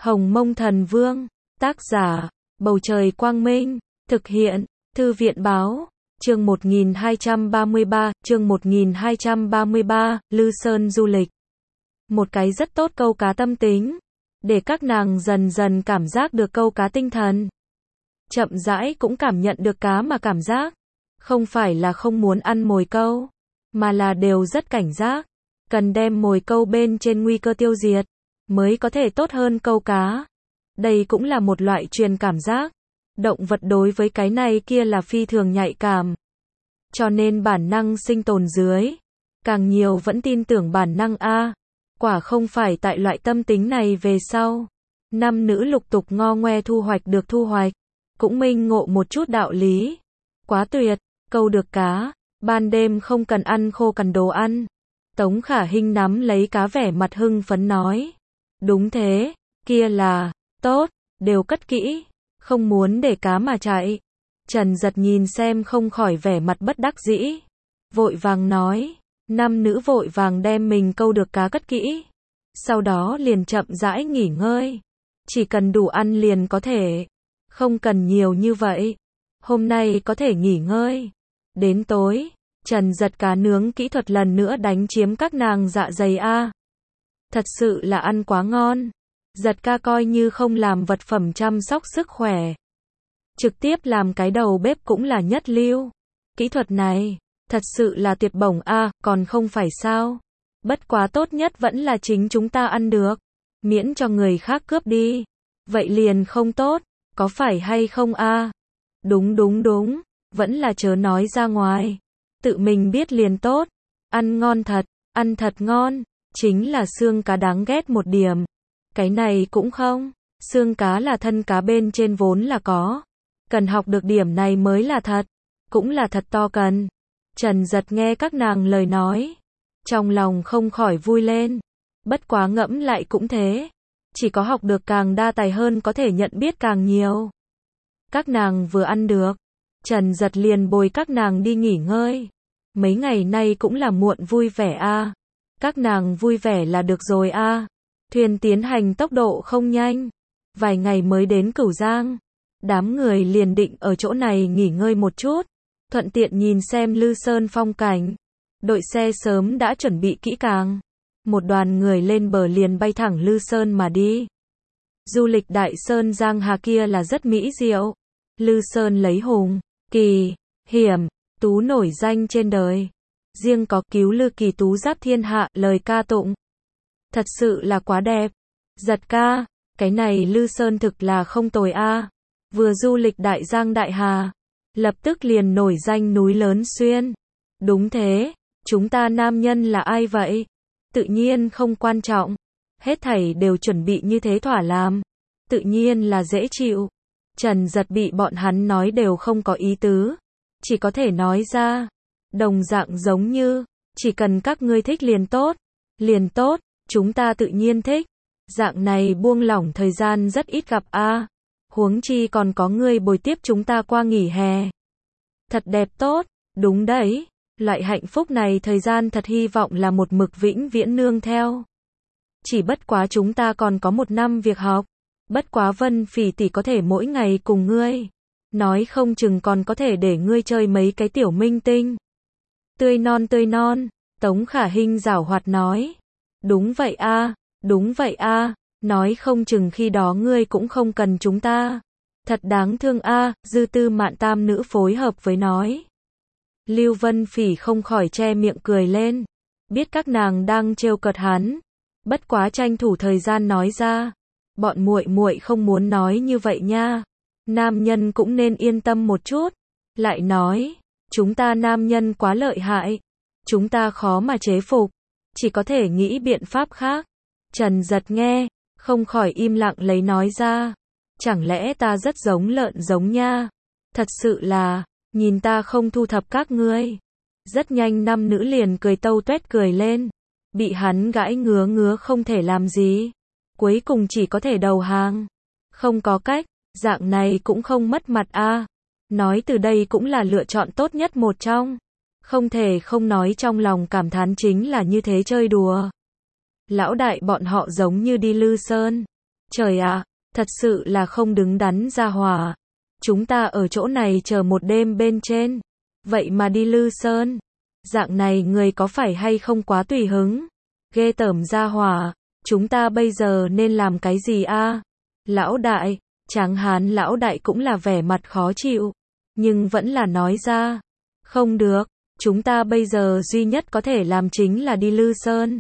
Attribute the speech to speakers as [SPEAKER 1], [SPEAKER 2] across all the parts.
[SPEAKER 1] Hồng Mông Thần Vương, tác giả, Bầu Trời Quang Minh, thực hiện, Thư viện Báo, chương 1233, Lư Sơn du lịch. Một cái rất tốt câu cá tâm tính, để các nàng dần dần cảm giác được câu cá tinh thần. Chậm rãi cũng cảm nhận được cá mà cảm giác, không phải là không muốn ăn mồi câu, mà là đều rất cảnh giác, cần đem mồi câu bên trên nguy cơ tiêu diệt, mới có thể tốt hơn câu cá. Đây cũng là một loại truyền cảm giác. Động vật đối với cái này kia là phi thường nhạy cảm. Cho nên bản năng sinh tồn dưới, càng nhiều vẫn tin tưởng bản năng a. Quả không phải tại loại tâm tính này về sau. Nam nữ lục tục ngo ngoe thu hoạch được thu hoạch, cũng minh ngộ một chút đạo lý. Quá tuyệt, câu được cá, ban đêm không cần ăn khô cằn đồ ăn. Tống Khả Hinh nắm lấy cá vẻ mặt hưng phấn nói. Đúng thế, kia là, tốt, đều cất kỹ, không muốn để cá mà chạy. Trần Giật nhìn xem không khỏi vẻ mặt bất đắc dĩ. Vội vàng nói, nam nữ vội vàng đem mình câu được cá cất kỹ. Sau đó liền chậm rãi nghỉ ngơi. Chỉ cần đủ ăn liền có thể, không cần nhiều như vậy. Hôm nay có thể nghỉ ngơi. Đến tối, Trần Giật cá nướng kỹ thuật lần nữa đánh chiếm các nàng dạ dày a. Thật sự là ăn quá ngon. Giật ca coi như không làm vật phẩm chăm sóc sức khỏe, trực tiếp làm cái đầu bếp cũng là nhất lưu. Kỹ thuật này, thật sự là tuyệt bổng a, còn không phải sao. Bất quá tốt nhất vẫn là chính chúng ta ăn được, miễn cho người khác cướp đi. Vậy liền không tốt, có phải hay không a? Đúng, vẫn là chớ nói ra ngoài. Tự mình biết liền tốt. Ăn ngon thật, ăn thật ngon. Chính là xương cá đáng ghét một điểm. Cái này cũng không. Xương cá là thân cá bên trên vốn là có. Cần học được điểm này mới là thật. Cũng là thật to cần. Trần Giật nghe các nàng lời nói, trong lòng không khỏi vui lên. Bất quá ngẫm lại cũng thế. Chỉ có học được càng đa tài hơn có thể nhận biết càng nhiều. Các nàng vừa ăn được, Trần Giật liền bồi các nàng đi nghỉ ngơi. Mấy ngày nay cũng là muộn vui vẻ a. Các nàng vui vẻ là được rồi a. Thuyền tiến hành tốc độ không nhanh, vài ngày mới đến Cửu Giang. Đám người liền định ở chỗ này nghỉ ngơi một chút, thuận tiện nhìn xem Lư Sơn phong cảnh. Đội xe sớm đã chuẩn bị kỹ càng. Một đoàn người lên bờ liền bay thẳng Lư Sơn mà đi. Du lịch Đại Sơn Giang Hà kia là rất mỹ diệu. Lư Sơn lấy hùng, kỳ, hiểm, tú nổi danh trên đời. Riêng có cứu lư kỳ tú giáp thiên hạ lời ca tụng. Thật sự là quá đẹp. Giật ca, cái này Lư Sơn thực là không tồi a. Vừa du lịch Đại Giang Đại Hà, lập tức liền nổi danh núi lớn xuyên. Đúng thế, chúng ta nam nhân là ai vậy? Tự nhiên không quan trọng. Hết thảy đều chuẩn bị như thế thỏa làm. Tự nhiên là dễ chịu. Trần Giật bị bọn hắn nói đều không có ý tứ. Chỉ có thể nói ra. Đồng dạng giống như, chỉ cần các ngươi thích liền tốt. Liền tốt, chúng ta tự nhiên thích. Dạng này buông lỏng thời gian rất ít gặp a. Huống chi còn có ngươi bồi tiếp chúng ta qua nghỉ hè. Thật đẹp tốt, đúng đấy. Loại hạnh phúc này thời gian thật hy vọng là một mực vĩnh viễn nương theo. Chỉ bất quá chúng ta còn có 1 năm việc học. Bất quá Vân Phỉ tỷ có thể mỗi ngày cùng ngươi. Nói không chừng còn có thể để ngươi chơi mấy cái tiểu minh tinh. Tươi non, Tống Khả Hinh giảo hoạt nói. Đúng vậy a, nói không chừng khi đó ngươi cũng không cần chúng ta. Thật đáng thương a, Dư Tư Mạn tam nữ phối hợp với nói. Lưu Vân Phỉ không khỏi che miệng cười lên. Biết các nàng đang trêu cợt hắn. Bất quá tranh thủ thời gian nói ra. Bọn muội muội không muốn nói như vậy nha. Nam nhân cũng nên yên tâm một chút. Lại nói, chúng ta nam nhân quá lợi hại. Chúng ta khó mà chế phục. Chỉ có thể nghĩ biện pháp khác. Trần Giật nghe, không khỏi im lặng lấy nói ra. Chẳng lẽ ta rất giống lợn giống nha? Thật sự là, nhìn ta không thu thập các ngươi. Rất nhanh nam nữ liền cười tâu tuét cười lên. Bị hắn gãi ngứa không thể làm gì. Cuối cùng chỉ có thể đầu hàng. Không có cách, dạng này cũng không mất mặt a. Nói từ đây cũng là lựa chọn tốt nhất một trong. Không thể không nói trong lòng cảm thán chính là như thế chơi đùa. Lão đại bọn họ giống như đi Lư Sơn. Trời ạ, thật sự là không đứng đắn ra hỏa. Chúng ta ở chỗ này chờ một đêm bên trên. Vậy mà đi Lư Sơn. Dạng này người có phải hay không quá tùy hứng? Ghê tởm ra hỏa. Chúng ta bây giờ nên làm cái gì a? Lão đại, Tráng Hán lão đại cũng là vẻ mặt khó chịu. Nhưng vẫn là nói ra. Không được, chúng ta bây giờ duy nhất có thể làm chính là đi Lư Sơn.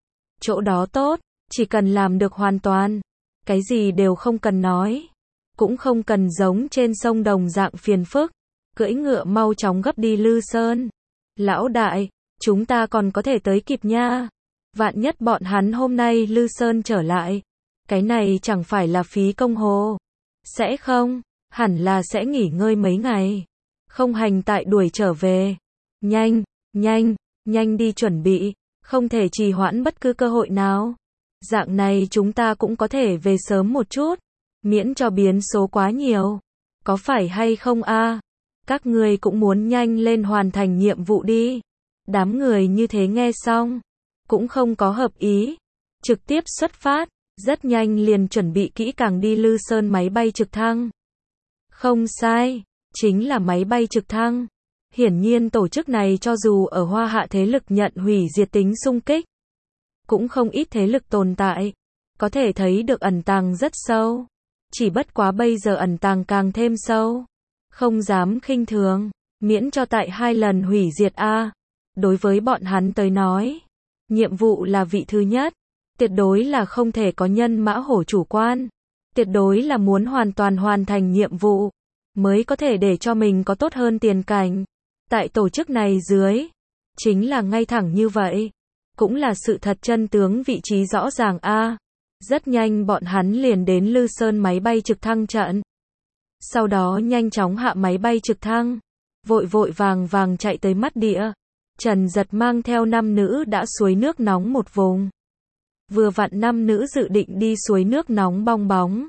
[SPEAKER 1] Chỗ đó tốt, chỉ cần làm được hoàn toàn. Cái gì đều không cần nói. Cũng không cần giống trên sông Đồng dạng phiền phức. Cưỡi ngựa mau chóng gấp đi Lư Sơn. Lão đại, chúng ta còn có thể tới kịp nha. Vạn nhất bọn hắn hôm nay Lư Sơn trở lại. Cái này chẳng phải là phí công hồ. Sẽ không, hẳn là sẽ nghỉ ngơi mấy ngày. Không hành tại đuổi trở về. Nhanh, nhanh, nhanh đi chuẩn bị. Không thể trì hoãn bất cứ cơ hội nào. Dạng này chúng ta cũng có thể về sớm một chút. Miễn cho biến số quá nhiều. Có phải hay không a? Các ngươi cũng muốn nhanh lên hoàn thành nhiệm vụ đi. Đám người như thế nghe xong. Cũng không có hợp ý. Trực tiếp xuất phát. Rất nhanh liền chuẩn bị kỹ càng đi Lư Sơn máy bay trực thăng. Không sai. Chính là máy bay trực thăng. Hiển nhiên tổ chức này cho dù ở Hoa Hạ thế lực nhận hủy diệt tính xung kích. Cũng không ít thế lực tồn tại. Có thể thấy được ẩn tàng rất sâu. Chỉ bất quá bây giờ ẩn tàng càng thêm sâu. Không dám khinh thường. Miễn cho tại 2 lần hủy diệt a. Đối với bọn hắn tới nói. Nhiệm vụ là vị thứ nhất. Tuyệt đối là không thể có nhân mã hổ chủ quan. Tuyệt đối là muốn hoàn toàn hoàn thành nhiệm vụ. Mới có thể để cho mình có tốt hơn tiền cảnh. Tại tổ chức này dưới. Chính là ngay thẳng như vậy. Cũng là sự thật chân tướng vị trí rõ ràng a. Rất nhanh bọn hắn liền đến Lư Sơn máy bay trực thăng trận. Sau đó nhanh chóng hạ máy bay trực thăng. Vội vội vàng vàng chạy tới mắt địa. Trần Giật mang theo 5 nữ đã suối nước nóng một vùng. Vừa vặn 5 nữ dự định đi suối nước nóng bong bóng.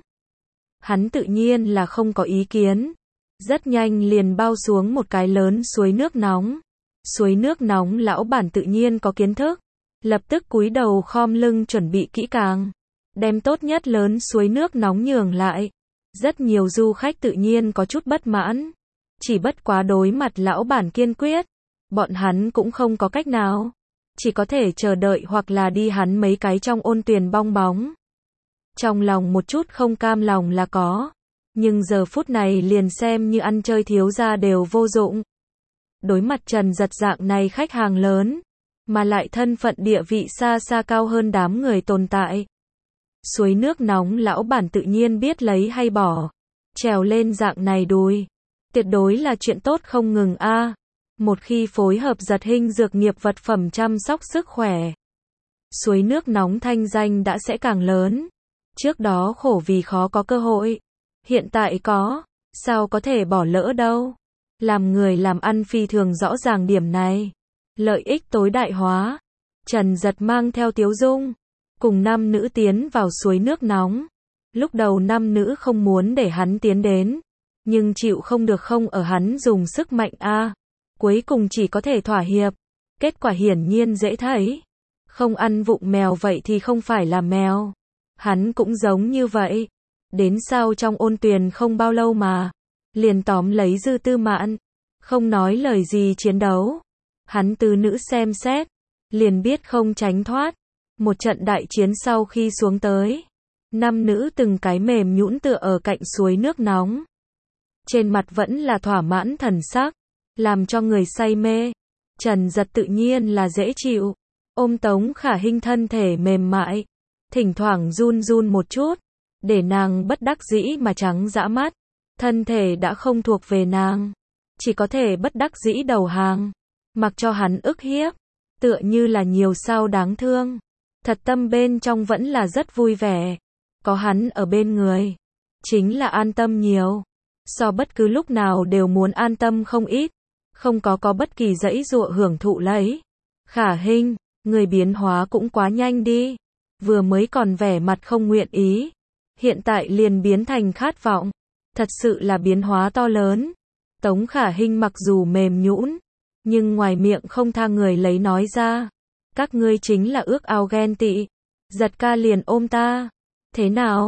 [SPEAKER 1] Hắn tự nhiên là không có ý kiến. Rất nhanh liền bao xuống một cái lớn suối nước nóng. Suối nước nóng lão bản tự nhiên có kiến thức. Lập tức cúi đầu khom lưng chuẩn bị kỹ càng. Đem tốt nhất lớn suối nước nóng nhường lại. Rất nhiều du khách tự nhiên có chút bất mãn. Chỉ bất quá đối mặt lão bản kiên quyết. Bọn hắn cũng không có cách nào. Chỉ có thể chờ đợi hoặc là đi hắn mấy cái trong ôn tuyền bong bóng. Trong lòng một chút không cam lòng là có. Nhưng giờ phút này liền xem như ăn chơi thiếu gia đều vô dụng. Đối mặt Trần Giật dạng này khách hàng lớn. Mà lại thân phận địa vị xa xa cao hơn đám người tồn tại. Suối nước nóng lão bản tự nhiên biết lấy hay bỏ. Trèo lên dạng này đùi. Tuyệt đối là chuyện tốt không ngừng a. Một khi phối hợp Giật Hinh dược nghiệp vật phẩm chăm sóc sức khỏe. Suối nước nóng thanh danh đã sẽ càng lớn. Trước đó khổ vì khó có cơ hội. Hiện tại có. Sao có thể bỏ lỡ đâu. Làm người làm ăn phi thường rõ ràng điểm này. Lợi ích tối đại hóa. Trần Giật mang theo Tiếu Dung. Cùng 5 nữ tiến vào suối nước nóng. Lúc đầu 5 nữ không muốn để hắn tiến đến. Nhưng chịu không được không ở hắn dùng sức mạnh a. Cuối cùng chỉ có thể thỏa hiệp. Kết quả hiển nhiên dễ thấy. Không ăn vụng mèo vậy thì không phải là mèo. Hắn cũng giống như vậy. Đến sau trong ôn tuyền không bao lâu mà. Liền tóm lấy Dư Tư Mạn. Không nói lời gì chiến đấu. Hắn tứ nữ xem xét. Liền biết không tránh thoát. Một trận đại chiến sau khi xuống tới. 5 nữ từng cái mềm nhũn tựa ở cạnh suối nước nóng. Trên mặt vẫn là thỏa mãn thần sắc. Làm cho người say mê. Trần Giật tự nhiên là dễ chịu. Ôm Tống Khả Hinh thân thể mềm mại. Thỉnh thoảng run run một chút. Để nàng bất đắc dĩ mà trắng dã mắt. Thân thể đã không thuộc về nàng. Chỉ có thể bất đắc dĩ đầu hàng. Mặc cho hắn ức hiếp. Tựa như là nhiều sao đáng thương. Thật tâm bên trong vẫn là rất vui vẻ. Có hắn ở bên người. Chính là an tâm nhiều. So bất cứ lúc nào đều muốn an tâm không ít. Không có bất kỳ dãy dụa hưởng thụ lấy. Khả Hinh, người biến hóa cũng quá nhanh đi. Vừa mới còn vẻ mặt không nguyện ý. Hiện tại liền biến thành khát vọng. Thật sự là biến hóa to lớn. Tống Khả Hinh mặc dù mềm nhũn, nhưng ngoài miệng không tha người lấy nói ra. Các ngươi chính là ước ao ghen tị. Giật ca liền ôm ta. Thế nào?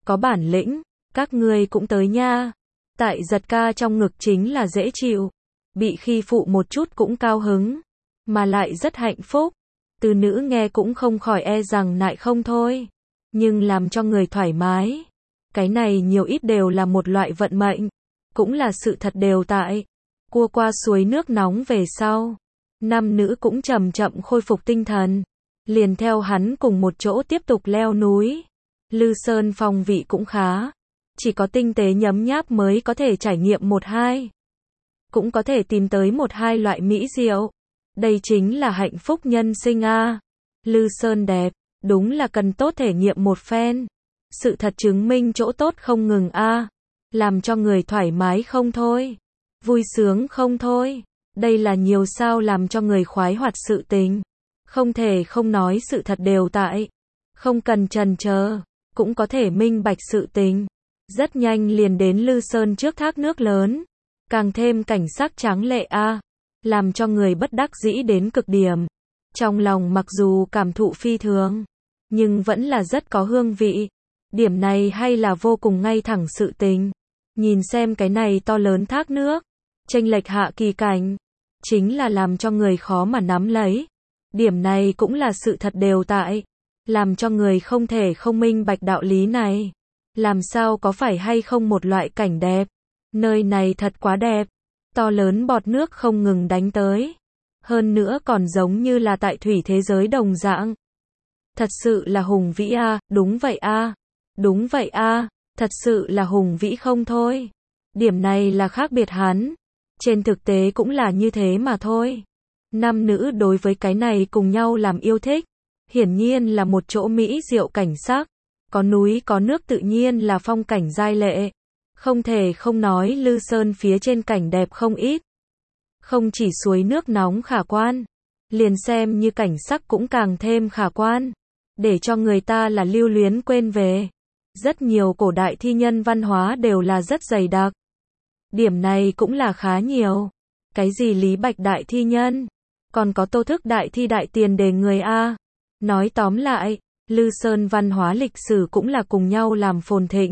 [SPEAKER 1] có bản lĩnh, các ngươi cũng tới nha. Tại giật ca trong ngực chính là dễ chịu, bị khi phụ một chút cũng cao hứng, mà lại rất hạnh phúc. Từ nữ nghe cũng không khỏi e rằng nại không thôi, nhưng làm cho người thoải mái. Cái này nhiều ít đều là một loại vận mệnh, cũng là sự thật đều tại. Cua qua suối nước nóng về sau, nam nữ cũng chậm chậm khôi phục tinh thần, liền theo hắn cùng một chỗ tiếp tục leo núi. Lư Sơn phong vị cũng khá, chỉ có tinh tế nhấm nháp mới có thể trải nghiệm một hai, cũng có thể tìm tới một hai loại mỹ diệu. Đây chính là hạnh phúc nhân sinh a. Lư Sơn đẹp, đúng là cần tốt thể nghiệm một phen. Sự thật chứng minh chỗ tốt không ngừng a, làm cho người thoải mái không thôi, vui sướng không thôi. Đây là nhiều sao làm cho người khoái hoạt sự tình, không thể không nói sự thật đều tại, không cần chần chờ, cũng có thể minh bạch sự tình. Rất nhanh liền đến Lư Sơn trước thác nước lớn, càng thêm cảnh sắc tráng lệ a, làm cho người bất đắc dĩ đến cực điểm. Trong lòng mặc dù cảm thụ phi thường, nhưng vẫn là rất có hương vị. Điểm này hay là vô cùng ngay thẳng sự tình. Nhìn xem cái này to lớn thác nước, chênh lệch hạ kỳ cảnh, chính là làm cho người khó mà nắm lấy. Điểm này cũng là sự thật đều tại, làm cho người không thể không minh bạch đạo lý này. Làm sao có phải hay không một loại cảnh đẹp? Nơi này thật quá đẹp, to lớn bọt nước không ngừng đánh tới. Hơn nữa còn giống như là tại thủy thế giới đồng dạng. Thật sự là hùng vĩ a, đúng vậy a. Đúng vậy a, thật sự là hùng vĩ không thôi. Điểm này là khác biệt hắn. Trên thực tế cũng là như thế mà thôi. Nam nữ đối với cái này cùng nhau làm yêu thích. Hiển nhiên là một chỗ mỹ diệu cảnh sắc. Có núi có nước tự nhiên là phong cảnh giai lệ. Không thể không nói Lư Sơn phía trên cảnh đẹp không ít. Không chỉ suối nước nóng khả quan, liền xem như cảnh sắc cũng càng thêm khả quan, để cho người ta là lưu luyến quên về. Rất nhiều cổ đại thi nhân văn hóa đều là rất dày đặc. Điểm này cũng là khá nhiều. Cái gì Lý Bạch đại thi nhân, còn có Tô Thức đại thi đại tiền đề người a. Nói tóm lại, Lư Sơn văn hóa lịch sử cũng là cùng nhau làm phồn thịnh.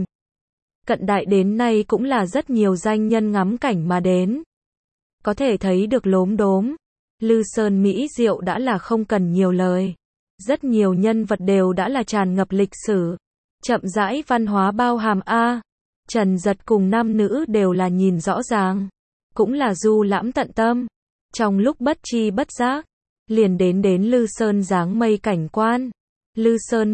[SPEAKER 1] Cận đại đến nay cũng là rất nhiều danh nhân ngắm cảnh mà đến. Có thể thấy được lốm đốm. Lư Sơn mỹ diệu đã là không cần nhiều lời. Rất nhiều nhân vật đều đã là tràn ngập lịch sử. Chậm rãi văn hóa bao hàm a. Trần Giật cùng nam nữ đều là nhìn rõ ràng. Cũng là du lãm tận tâm. Trong lúc bất chi bất giác, liền đến Lư Sơn dáng mây cảnh quan. Lư Sơn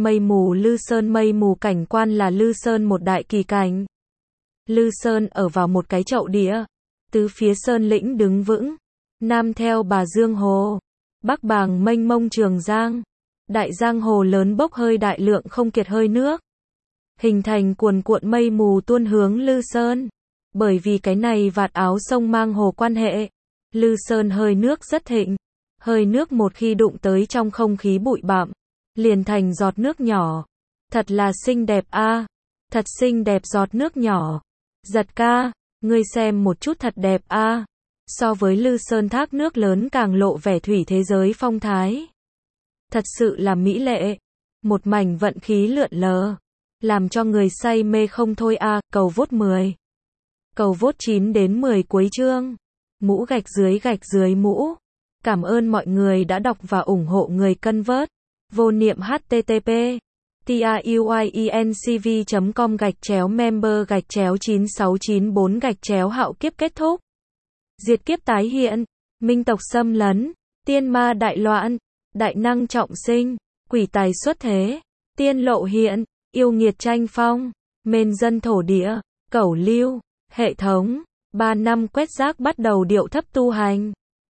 [SPEAKER 1] mây mù cảnh quan là Lư Sơn một đại kỳ cảnh. Lư Sơn ở vào một cái chậu địa. Tứ phía sơn lĩnh đứng vững. Nam theo Bà Dương Hồ. Bắc bàng mênh mông Trường Giang. Đại giang hồ lớn bốc hơi đại lượng không kiệt hơi nước. Hình thành cuồn cuộn mây mù tuôn hướng Lư Sơn. Bởi vì cái này vạt áo sông mang hồ quan hệ. Lư Sơn hơi nước rất thịnh. Hơi nước một khi đụng tới trong không khí bụi bặm, liền thành giọt nước nhỏ. Thật là xinh đẹp a. Thật xinh đẹp giọt nước nhỏ. Giật ca, ngươi xem một chút thật đẹp a. So với Lư Sơn thác nước lớn càng lộ vẻ thủy thế giới phong thái. Thật sự là mỹ lệ. Một mảnh vận khí lượn lờ, làm cho người say mê không thôi a. Cầu vote 10. Cầu vote 9 đến 10 cuối chương. Mũ gạch dưới mũ. Cảm ơn mọi người đã đọc và ủng hộ người cân vớt. Vô niệm http truyencv.com/member/9694 hạo kiếp kết thúc. Diệt kiếp tái hiện. Minh tộc xâm lấn. Tiên ma đại loạn. Đại năng trọng sinh. Quỷ tài xuất thế. Tiên lộ hiện. Yêu nghiệt tranh phong. Mên dân thổ địa. Cẩu lưu. Hệ thống. 3 năm quét rác bắt đầu điệu thấp tu hành.